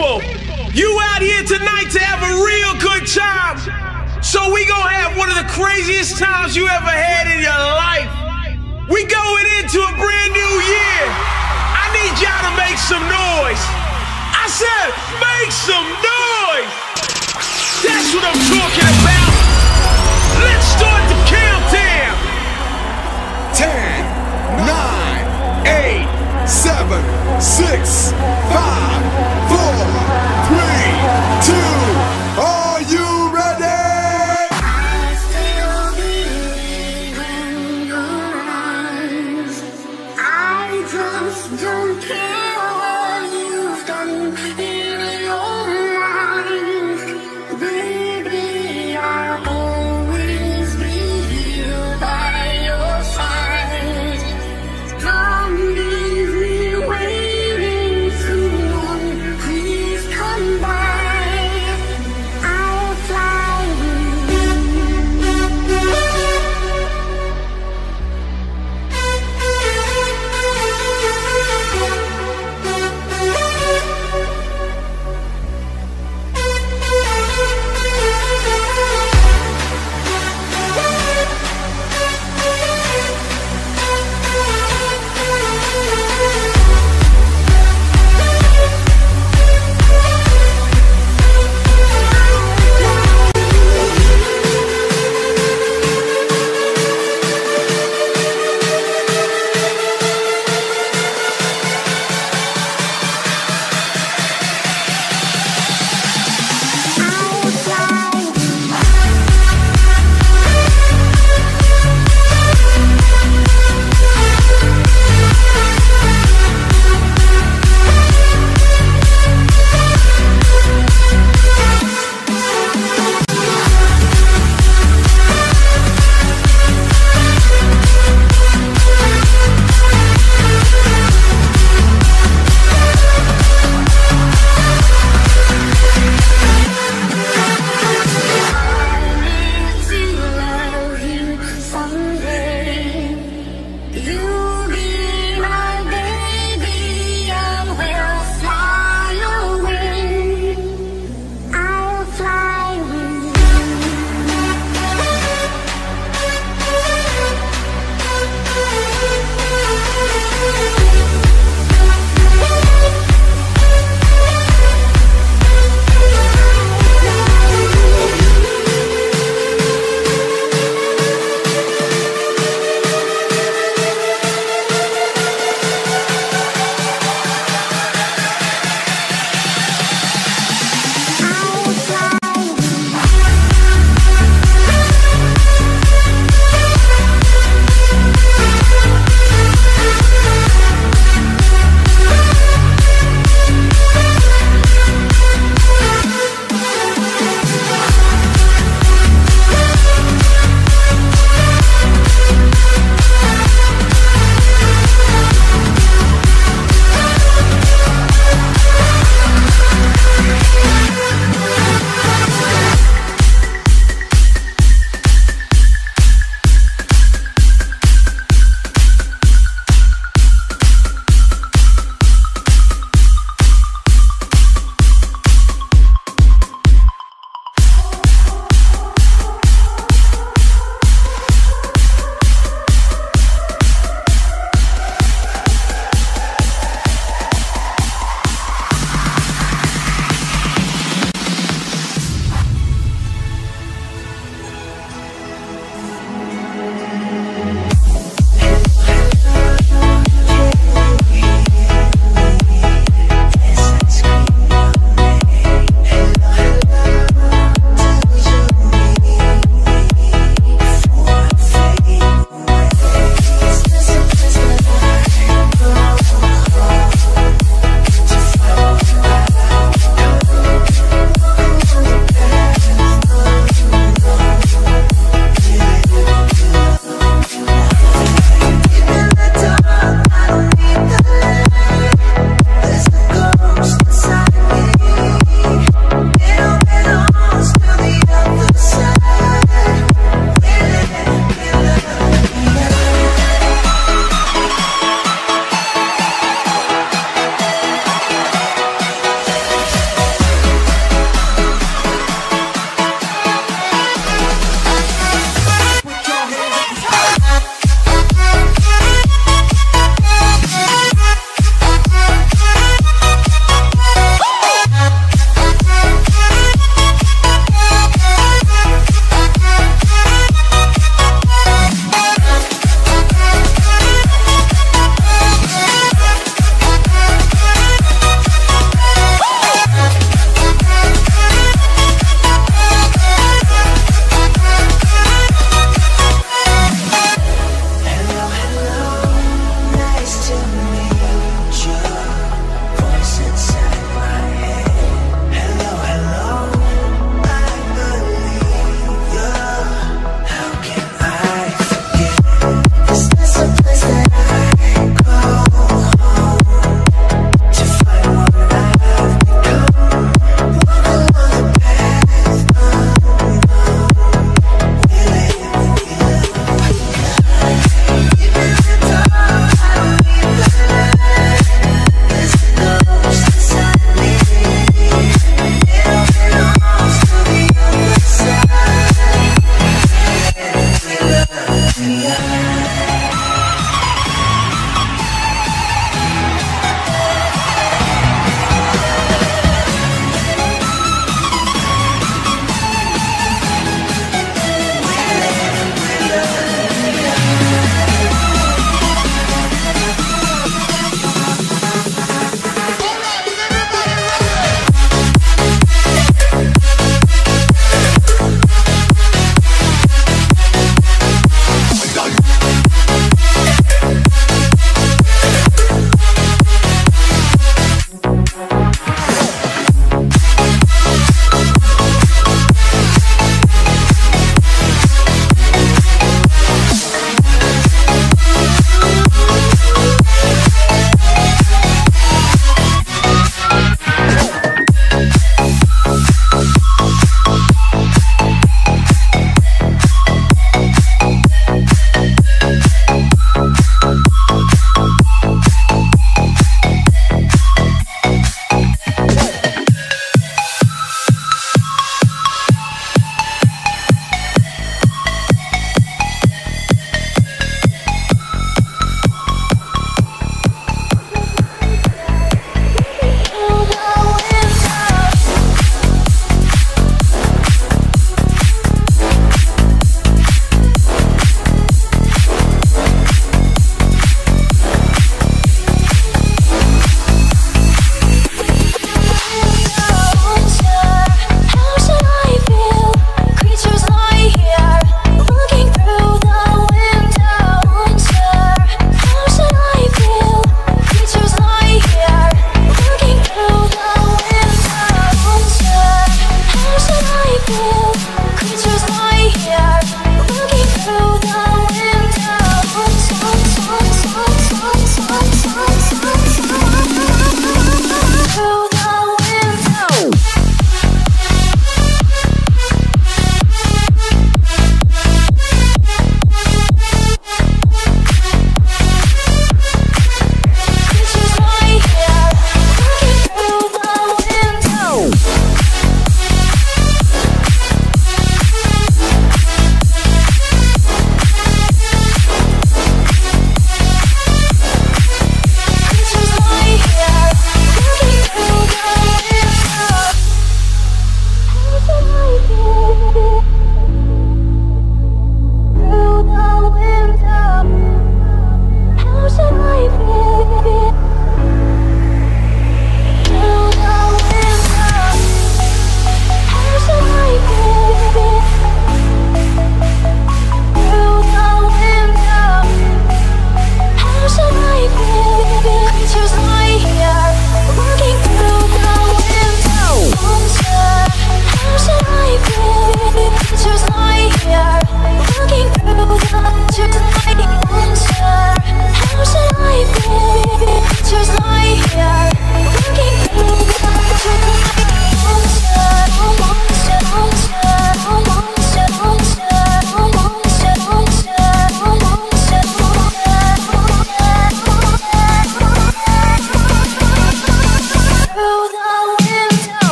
people, you out here tonight to have a real good time. So we gonna have one of the craziest times you ever had in your life. We going into a brand new year. I need y'all to make some noise. I said, make some noise. That's what I'm talking about. Let's start the countdown. 10, 9, 8, 7, 6, 5, 4, 3, 2. Are you ready? I still believe in your eyes. I just don't care what you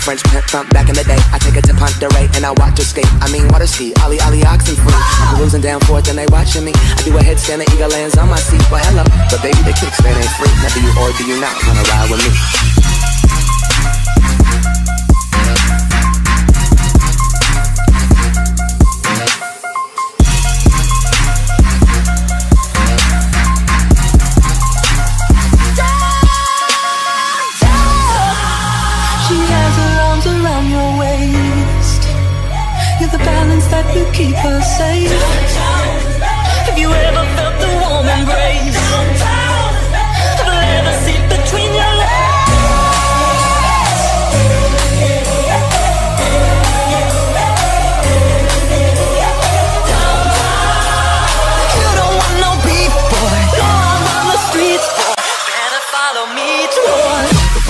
French pimp from back in the day. I take her to Ponderay and I watch her skate. I mean water ski, ollie oxen free. I'm cruising down Fourth and they watching me. I do a headstand and eagle lands on my seat. Well hello, but baby the kickstand ain't free. Now do you or do you not wanna ride with me? That you keep her safe. Have you ever felt the warm embrace of a leather seat between your legs? You don't want no beef, boy. You're on the streets, boy. Better follow me, boy.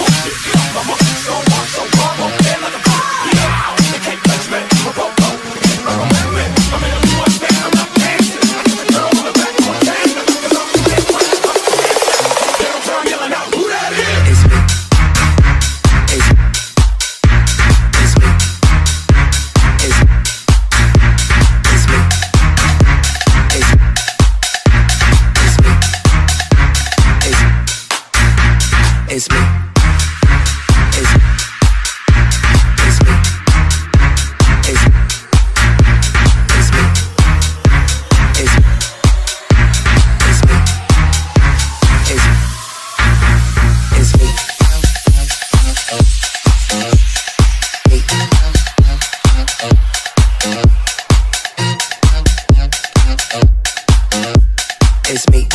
It's me. It's me.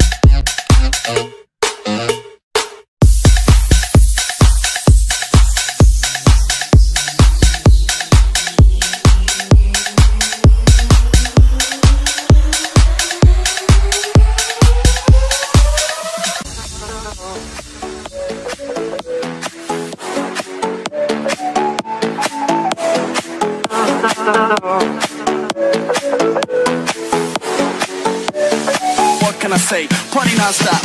What can I say? Party non-stop.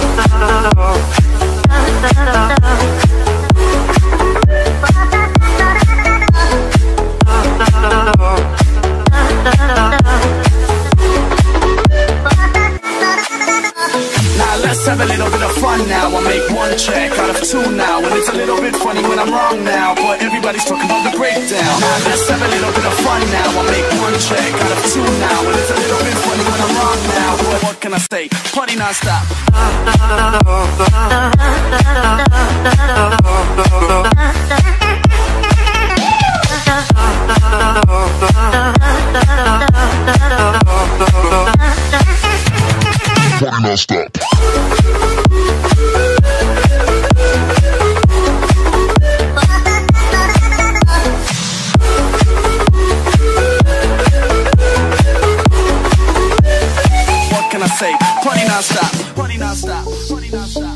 Now let's have a little bit of fun now. I'll make one track out of two now. And it's a little bit funny when I'm wrong now, but everybody's talking about the breakdown. Now let's have a little bit of fun now. I'll make one track out of two now. And it's a little bit funny when I'm wrong now, but what can I say? Party non-stop. Party non-stop. What can I say? Party non-stop. Party non-stop. Party non-stop.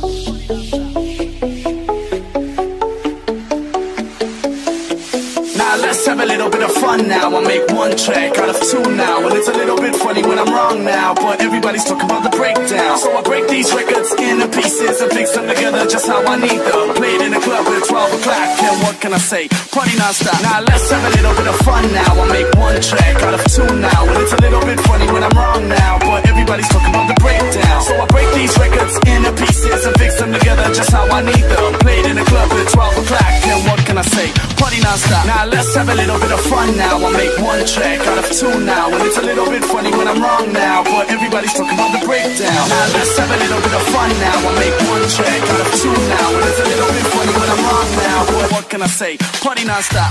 Now let's have a little bit of fun now. I'll make one track out of two now. And it's a little bit funny when I'm wrong now, but everybody's talking about the breakdown. So I break these records into pieces and fix them together just how I need them. Played in the club at 12 o'clock, and what can I say? Party non-stop. Now let's have a little bit of fun now. I'll make one track out of two now. And it's a little bit funny when I'm wrong now, but everybody's talking about the breakdown. So I break these records into pieces and fix them together just how I need them. Played in the club at 12 o'clock, and what can I say? Party non-stop. Now let's have a little bit of fun now. I'll make one track out of two now. And it's a little bit funny when I'm wrong now, but everybody's talking about the breakdown. Now let's have a little bit of fun now. I'll make one track out of two now. And it's a little bit funny when I'm wrong now, but what can I say? Party non-stop.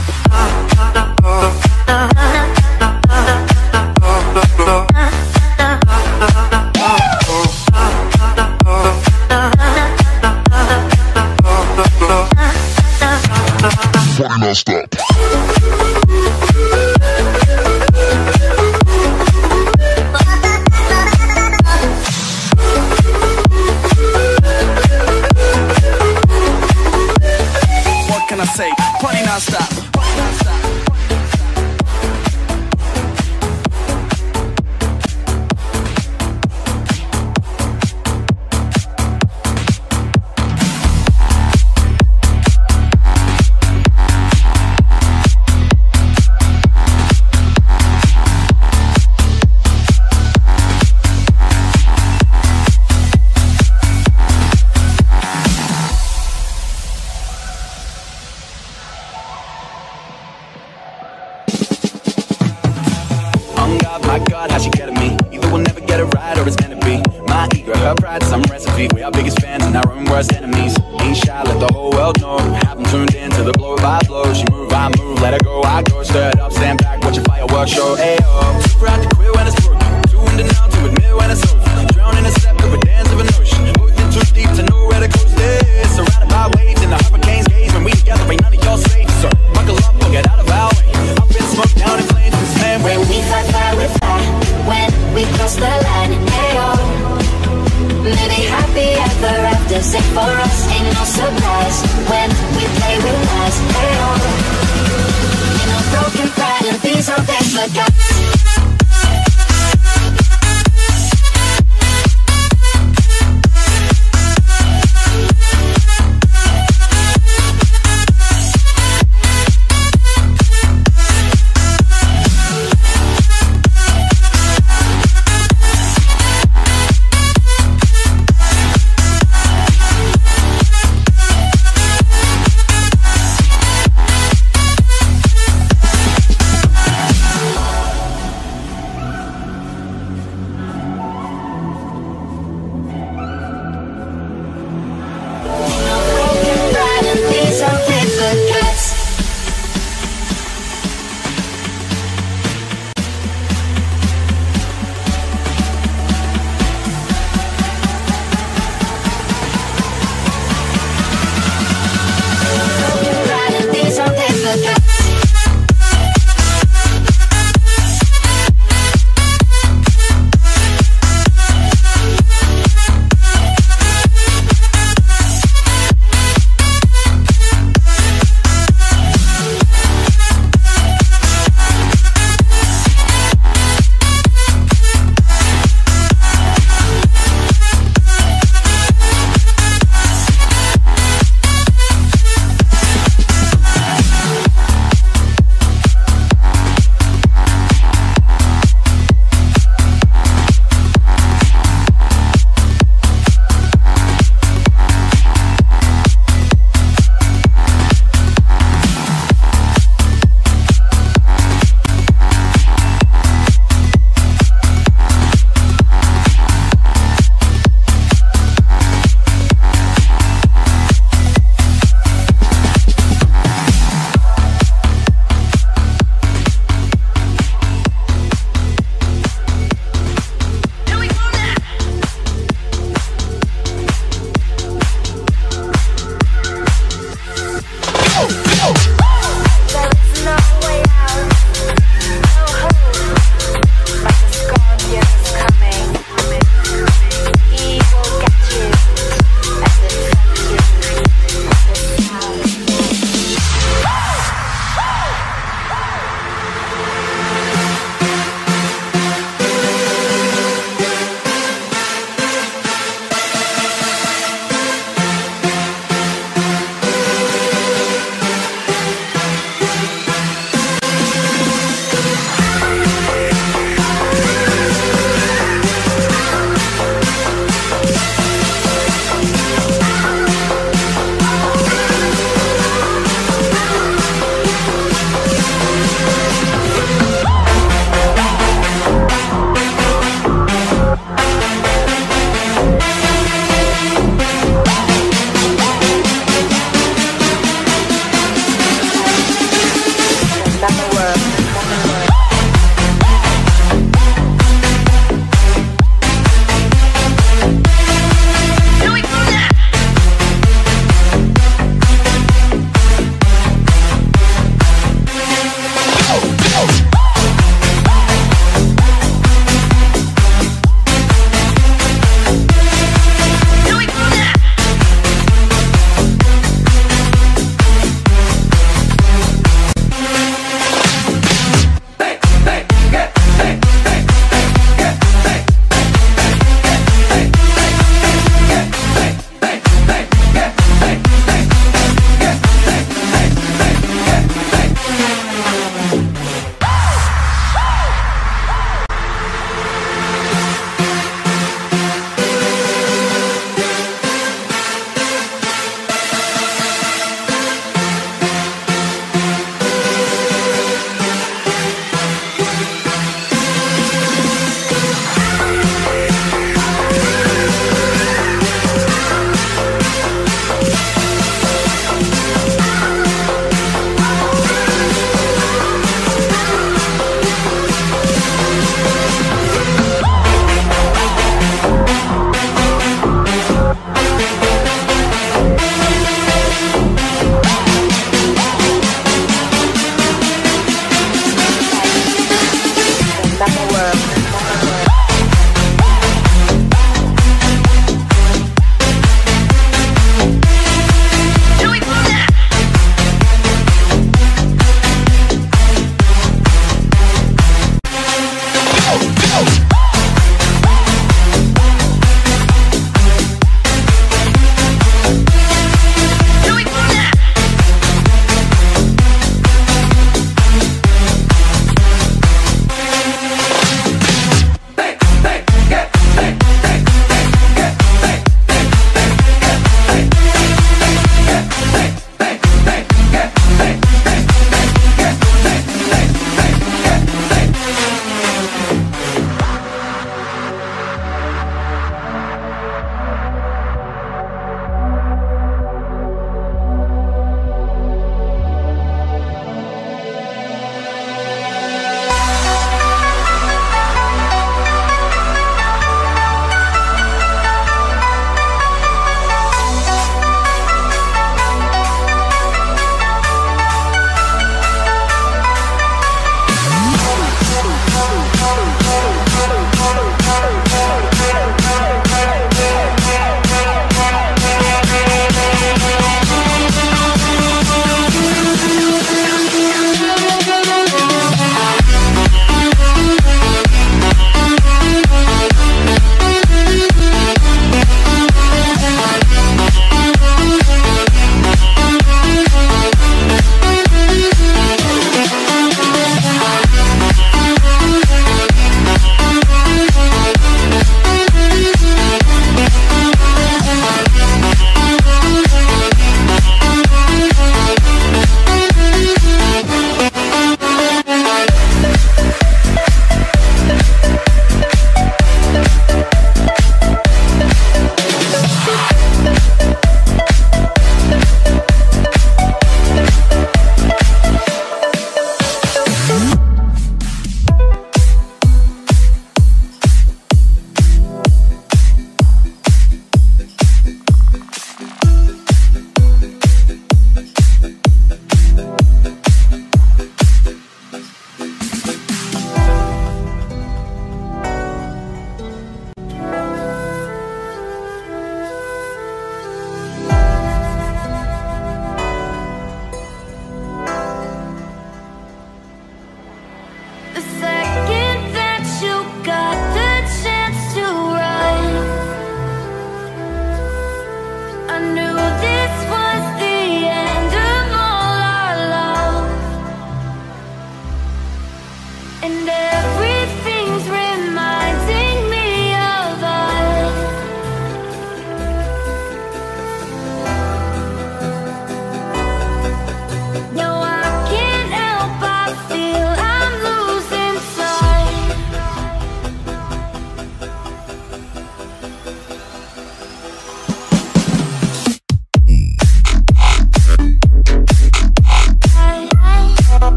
Party non-stop. What can I say? Party non-stop. where it's meant to be. My ego, her pride, some recipe. We are biggest fans and our own worst enemies. Ain't shy, let the whole world know. Have them tuned in to the blow by blow. She move, I move, let her go, I go. Stirred up, stand back, watch your fireworks show. Ayo, too proud to quit when it's broken. Too in denial to admit when it's over. Drown in a scepter with dance of an ocean. Both in too deep to know where the coast is. Surrounded by waves in the hurricane's gaze. When we together, ain't none of y'all safe. So buckle up or get out of our way. Up in smoke, down in flames, this man. When we fly, fly, we fly. When we cross the line, ayo. Maybe happy ever after, sing for us, ain't no surprise. When we play with lies, ayo. You know, broken pride and these are things look up.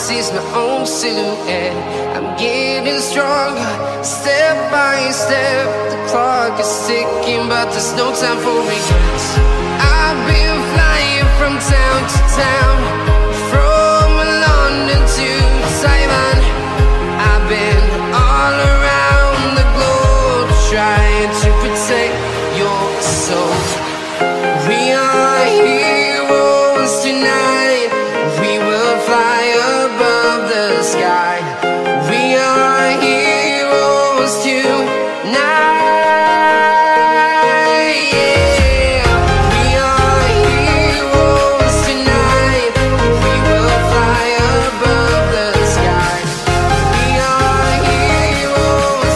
sees my own silhouette. I'm getting stronger, step by step. The clock is ticking, but there's no time for regrets. I've been flying from town to town, from London to Taiwan. I've been all around the globe, trying to protect your soul. We are heroes tonight. We will fly above the sky. We are heroes tonight. Yeah. We are heroes tonight. We will fly above the sky. We are heroes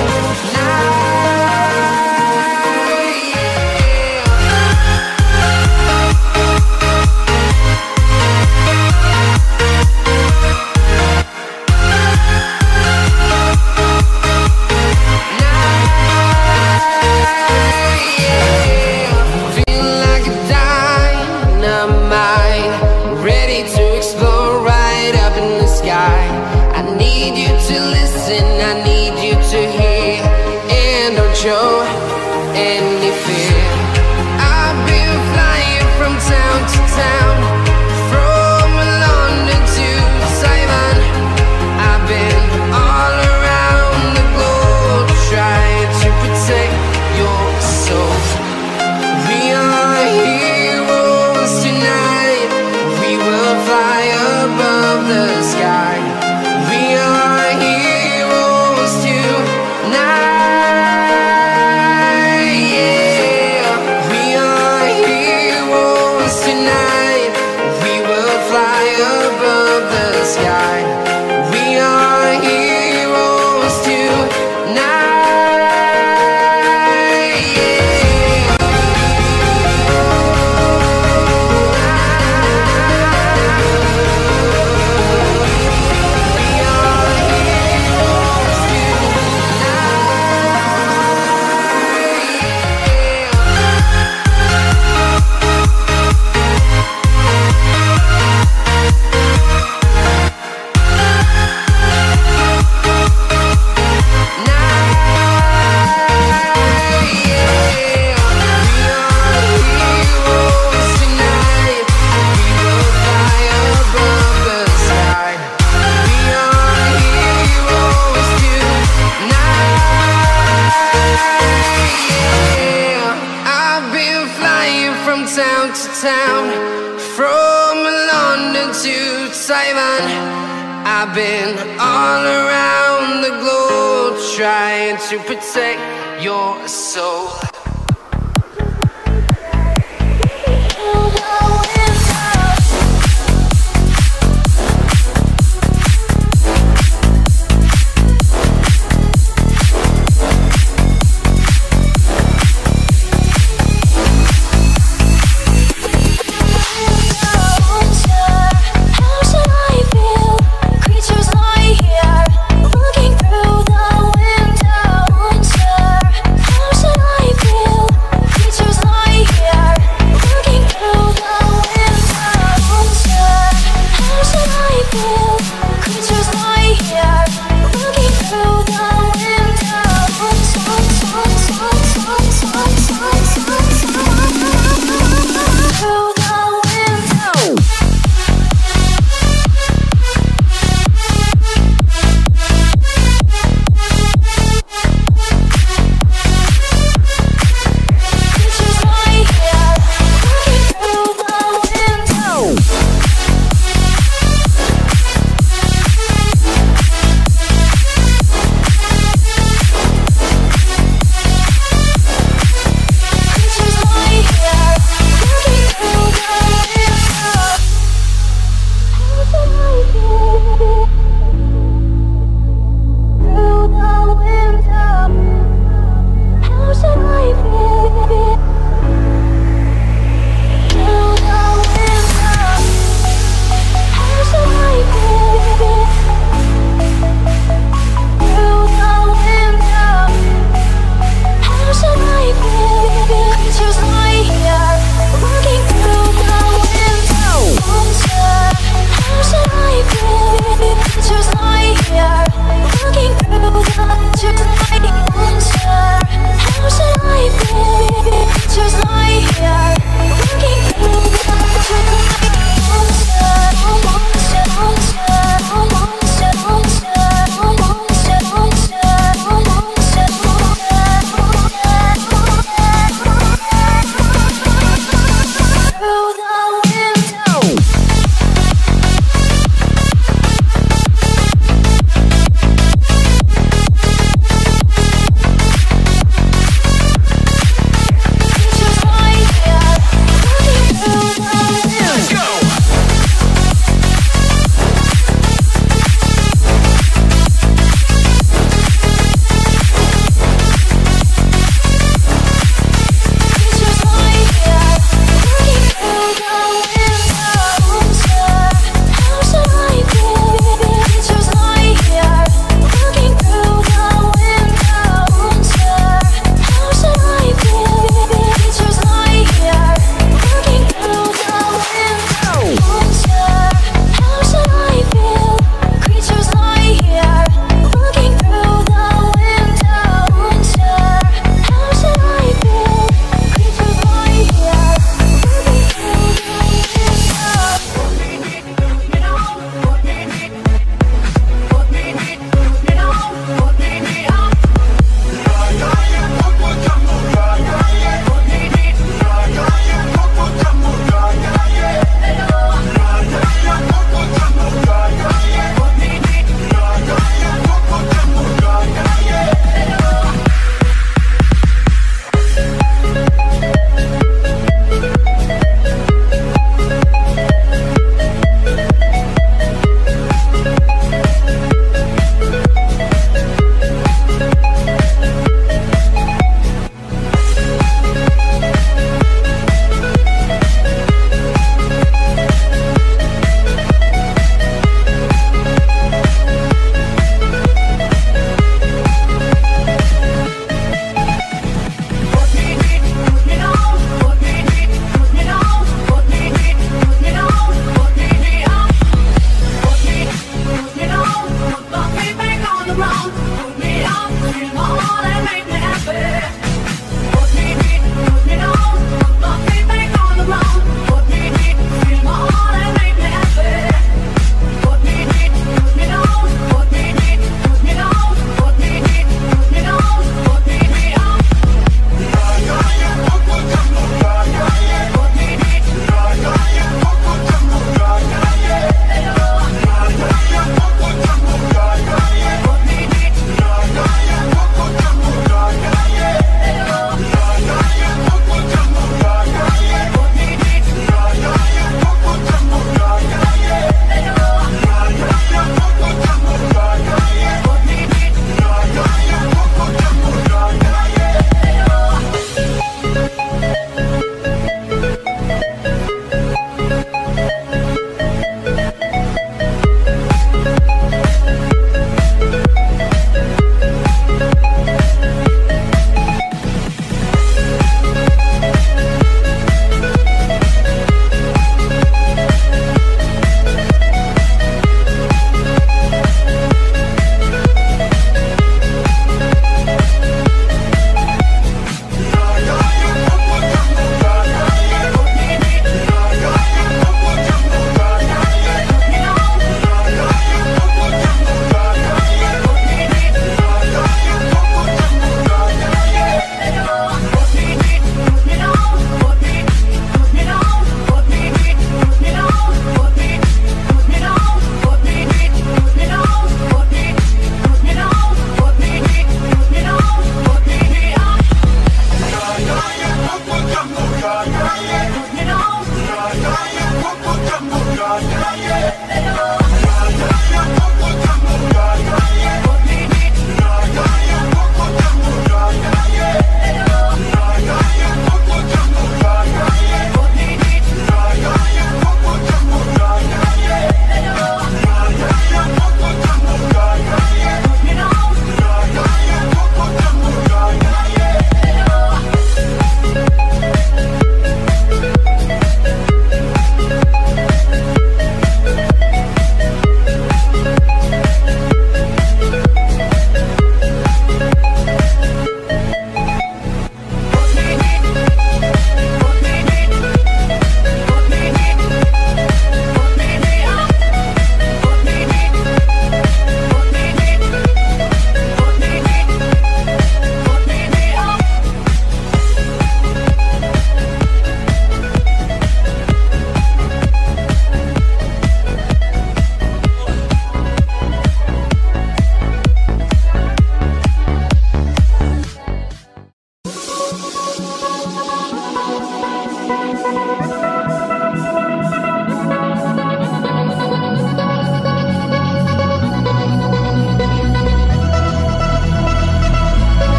tonight. Feel like a dynamite, ready to explode right up in the sky. I need you to listen, I need you to hear, and don't show any fear. I've been flying from town to town, from London to Taiwan. I've been all around the globe, trying to protect your soul. We are heroes tonight. We will fly above the sky. We are heroes tonight. Yeah. We are heroes tonight. We will fly above the sky. We are heroes tonight. Yeah. Town to town, from London to Taiwan. I've been all around the globe, trying to protect your soul. Looking through the window, how should I feel?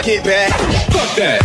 get back. Fuck that.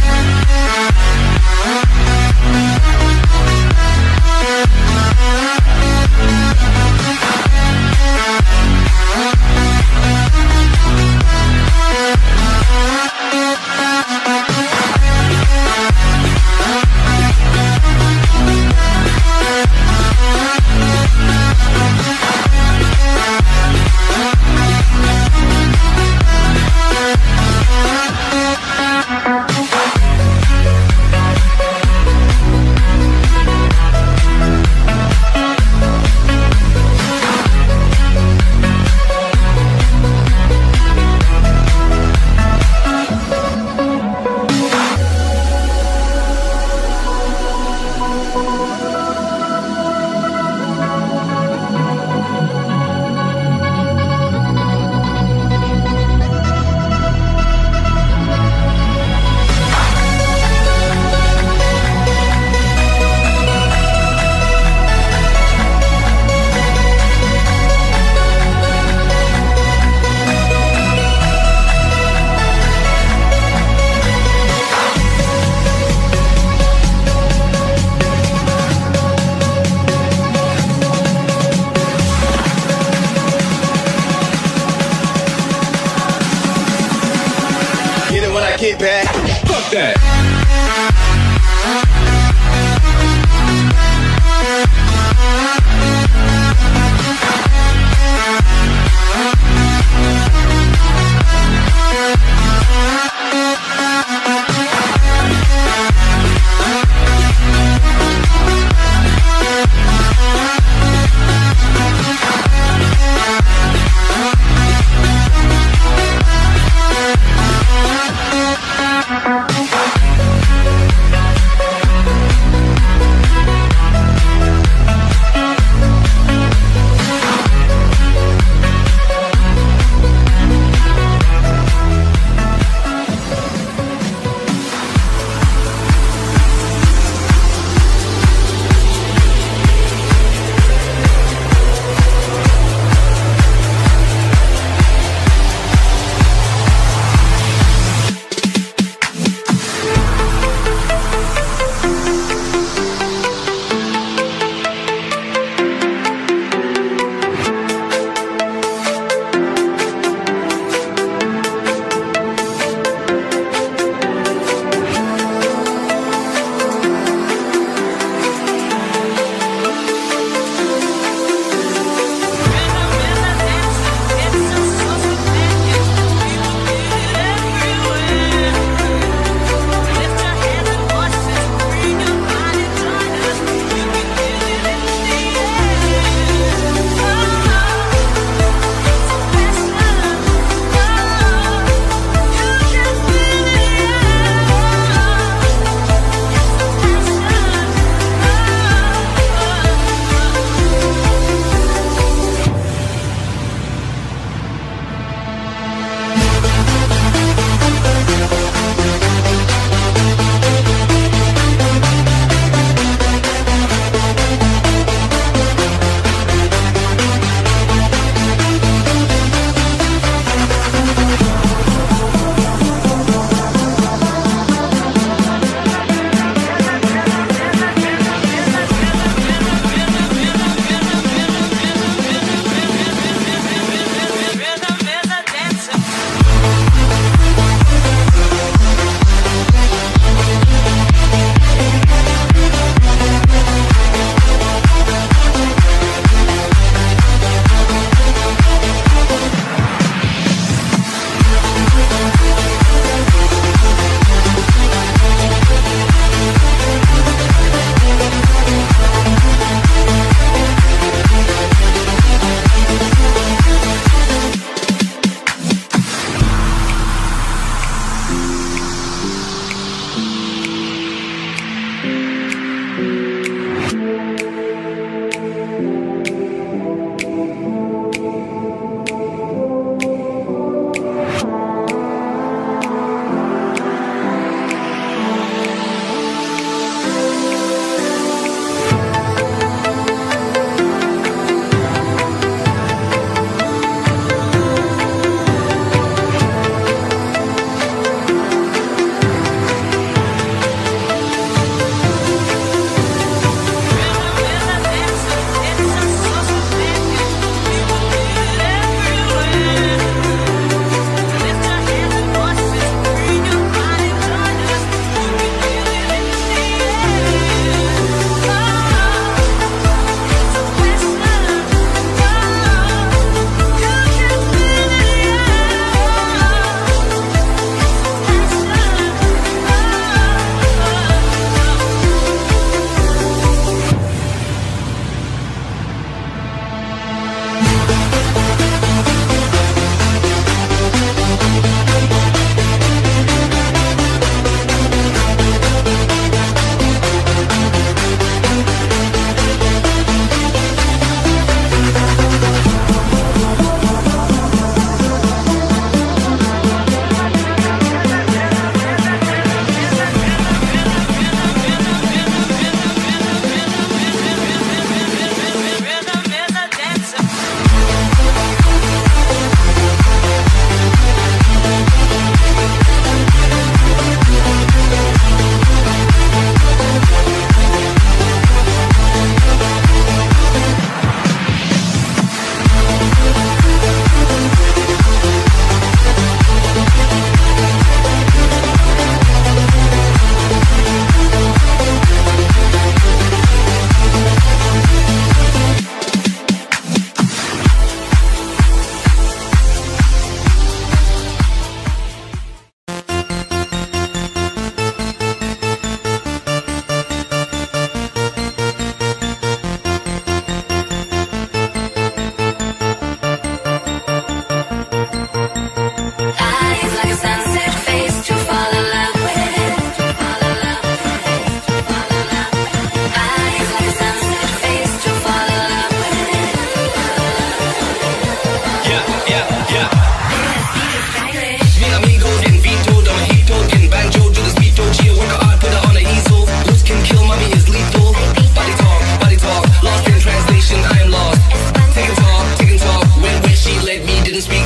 Get back. Fuck that.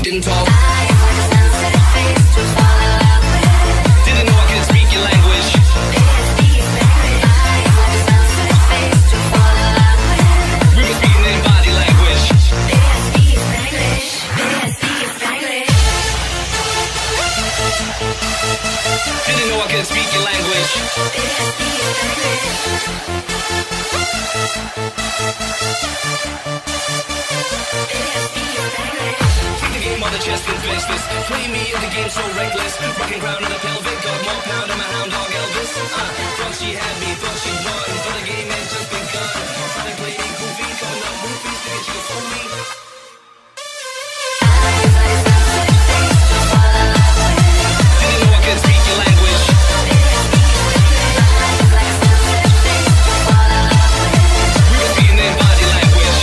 didn't talk. Didn't know I could speak your language. We were speaking in body language. Didn't know I could speak your language. Take the game on the chest and faceless. Play me in the game so reckless. Rocking ground in the pelvic, got more pound in my hound dog Elvis. Thought she had me, thought she won, but the game had just begun. Started playing goofy, calling out roofies, thinking she was for me. Didn't know I could speak your language. We were speaking in body language.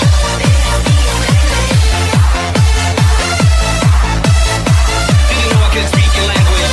Didn't know I could speak your language.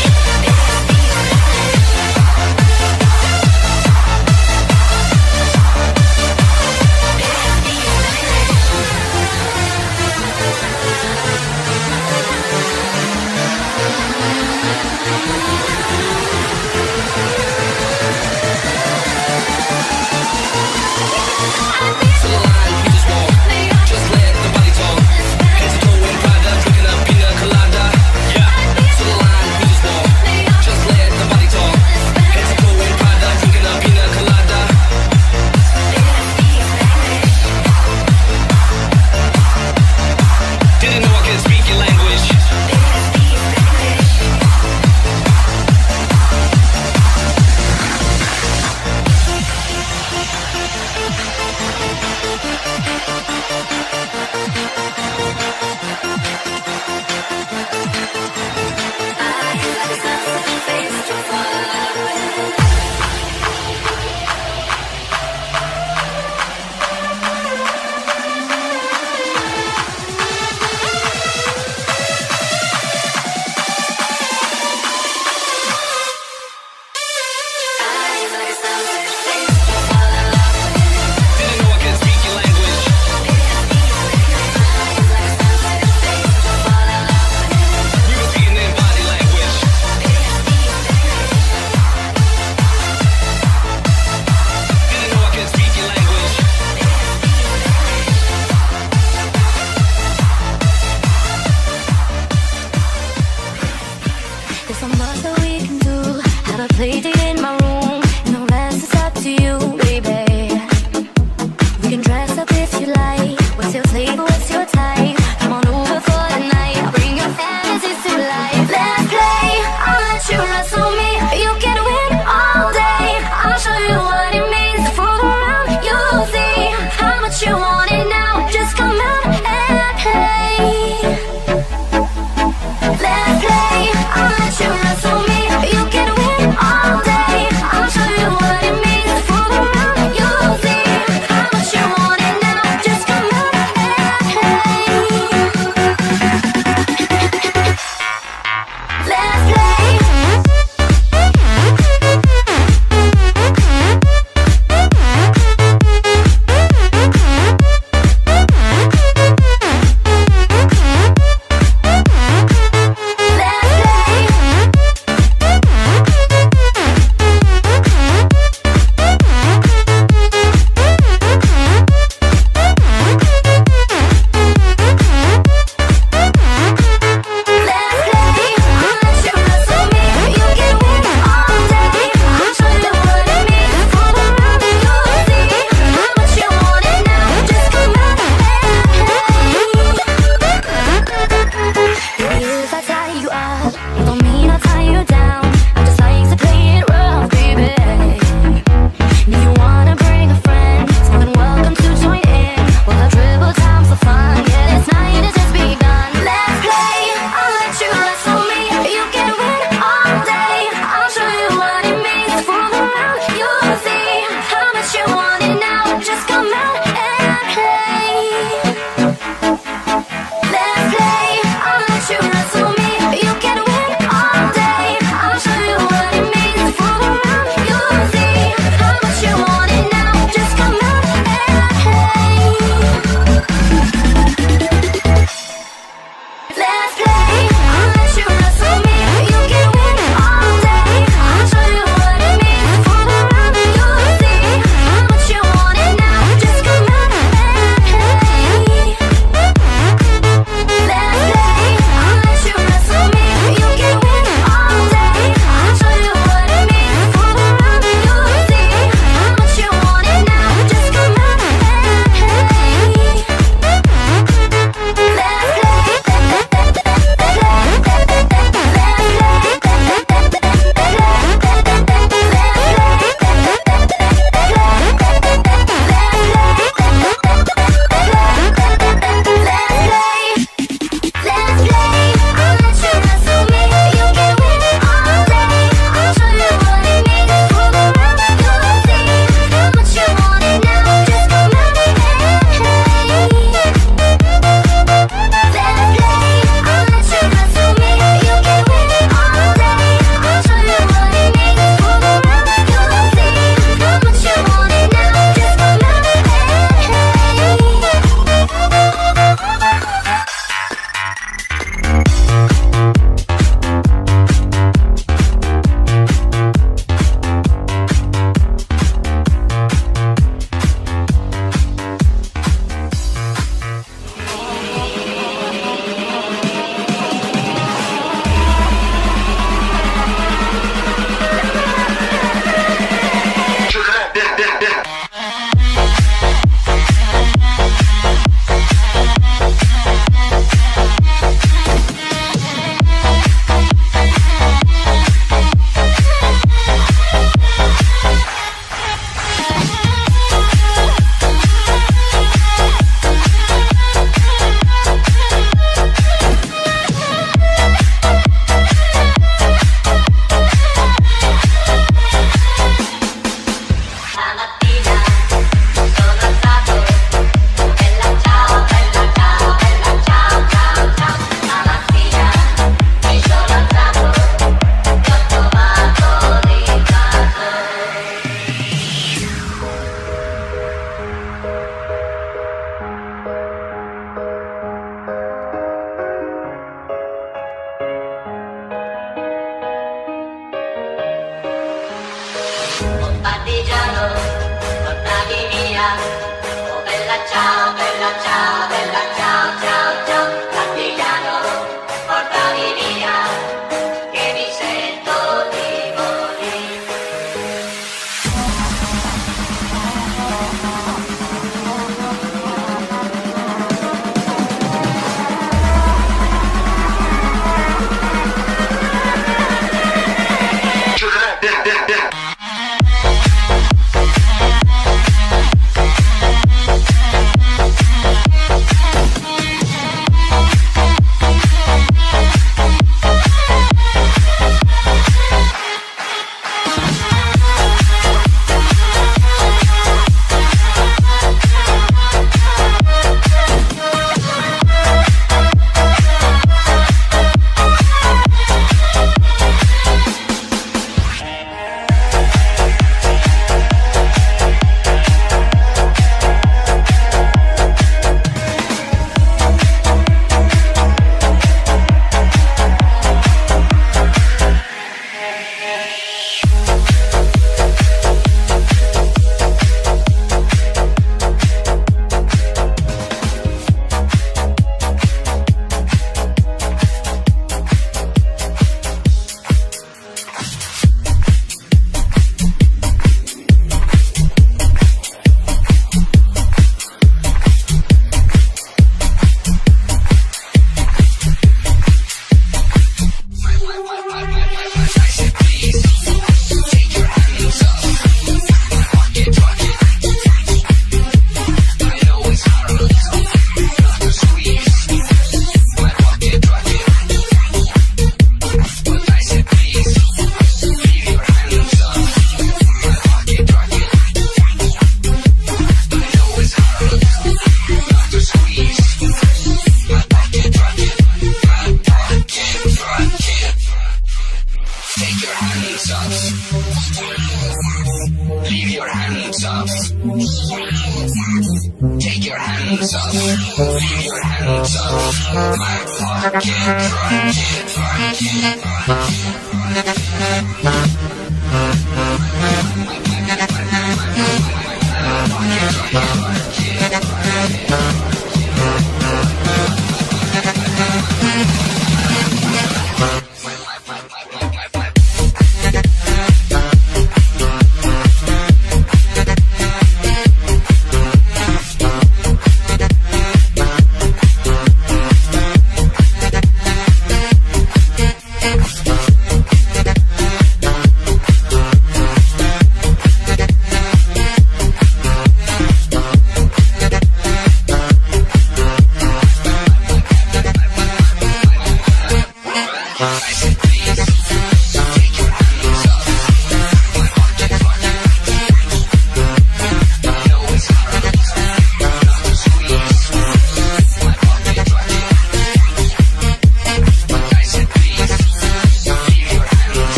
Take your hands up, leave your hands up. My pocket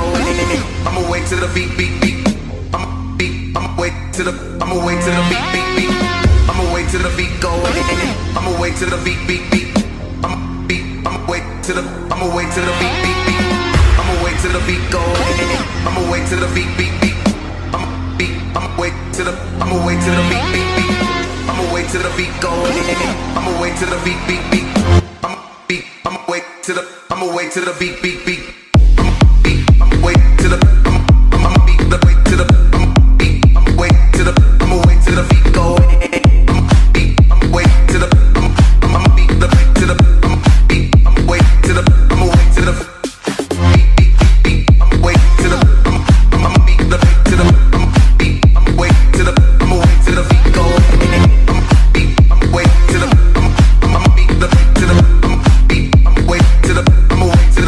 I'ma wait till the beat. I'ma wait till the I'ma wait till the beat. I'ma wait till the beat go. I'ma wait till the beat. I'ma wait till the I'ma wait till the beat. I'ma wait till the beat go. I'ma wait till the beat. I'ma wait till the I'ma wait till the beat. I'ma wait till the beat go. I'ma wait till the beat. I'ma wait till the I'ma wait till the beat. I'ma wait till the I'ma wait till the I'ma wait till the I'ma wait till the beat go. I'ma wait till the I'ma wait till the I'ma wait till the I'ma wait till the I'ma wait till the I'ma beat the to the I'ma wait till the I'ma wait till the beat go. I'ma wait till the I'ma beat the to the I'ma wait till the I'ma wait till the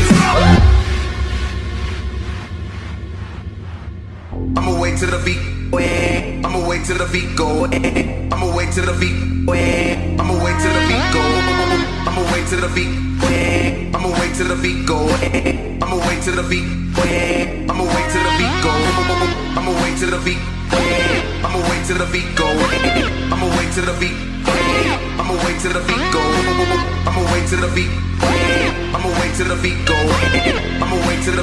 I'ma wait till the beat. I'ma wait till the beat go. I'ma wait till the beat. I'ma wait till the beat go. I'ma wait till the beat. I'ma wait till the beat go. I'ma wait till the beat. I'ma wait till the beat go. I'ma wait till the beat. I'ma wait till the beat go. I'ma wait till the beat. I'ma wait till the beat go. I'ma wait till the beat. I'ma wait till the beat go. I'ma wait till the